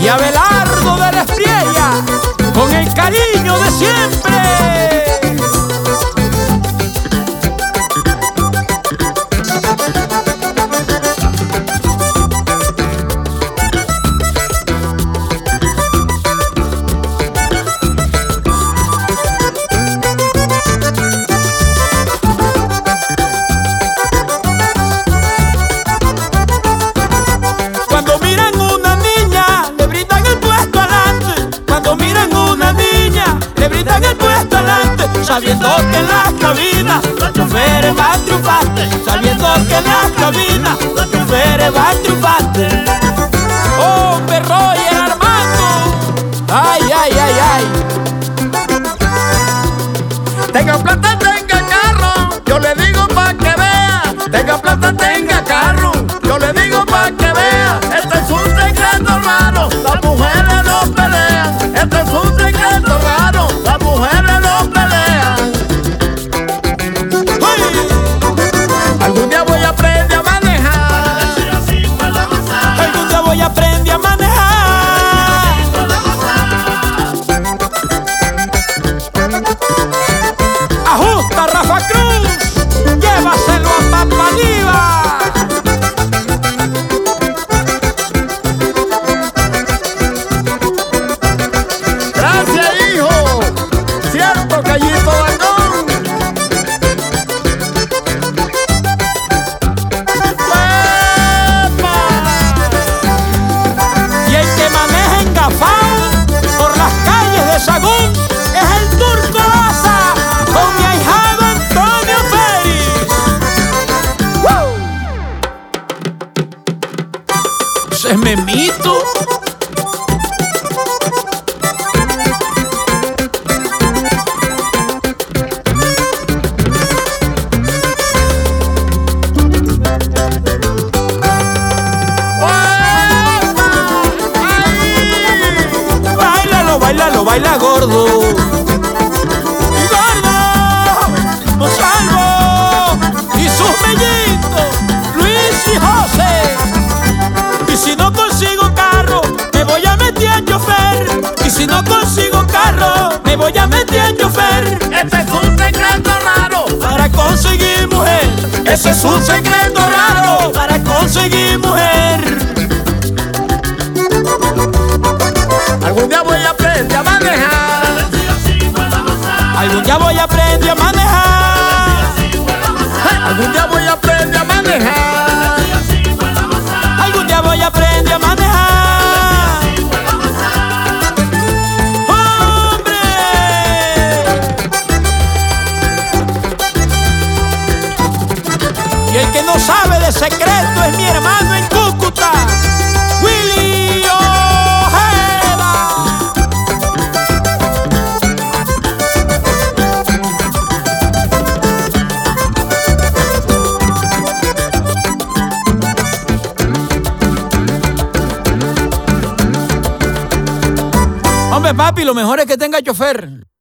y Abelardo de la Espriella, con el cariño de siempre. Cuando miran una niña, le brindan el puesto adelante. Cuando miran una niña, le brindan el puesto adelante. Sabiendo que en las cabinas los choferes van triunfantes. Sabiendo que en las cabinas los choferes van triunfantes. Hombre, Roger Armando, ay, ay, ay, ay. Tenga plata, tenga carro, yo le digo pa' que vea. Tenga plata, tenga carro, yo le digo pa' que vea. Este es un secreto raro, las mujeres no pelean. Este es un secreto raro, las mujeres no pelean. ¡Uy! Algún día voy a aprender a manejar. Algún día voy a aprender a manejar. Ajusta, Rafa Cruz, llévaselo a Papaliva. Gracias, hijo. Cierto, Callito Dangón. ¡Epa! Y el que maneja engafado por las calles de Sagún es el Turco Daza con mi ahijado Antonio Félix. ¡Woo! ¡Se me mito! Báilalo, báilalo, baila gordo. Y gordo, Monsalvo y sus mellitos, Luis y José. Y si no consigo carro, me voy a meter a chofer. Y si no consigo carro, me voy a meter a chofer. Este es un secreto raro. Para conseguir mujer, ese es un secreto raro. Para conseguir mujer. Algún día voy a aprender a manejar. Algún día voy a aprender a manejar. Algún día voy a aprender a manejar. Algún día voy a aprender a manejar. ¡Hombre! Y el que no sabe de secreto es mi hermano en Cúcuta, Willy Ojeda. Hombre, papi, lo mejor es que tenga chofer.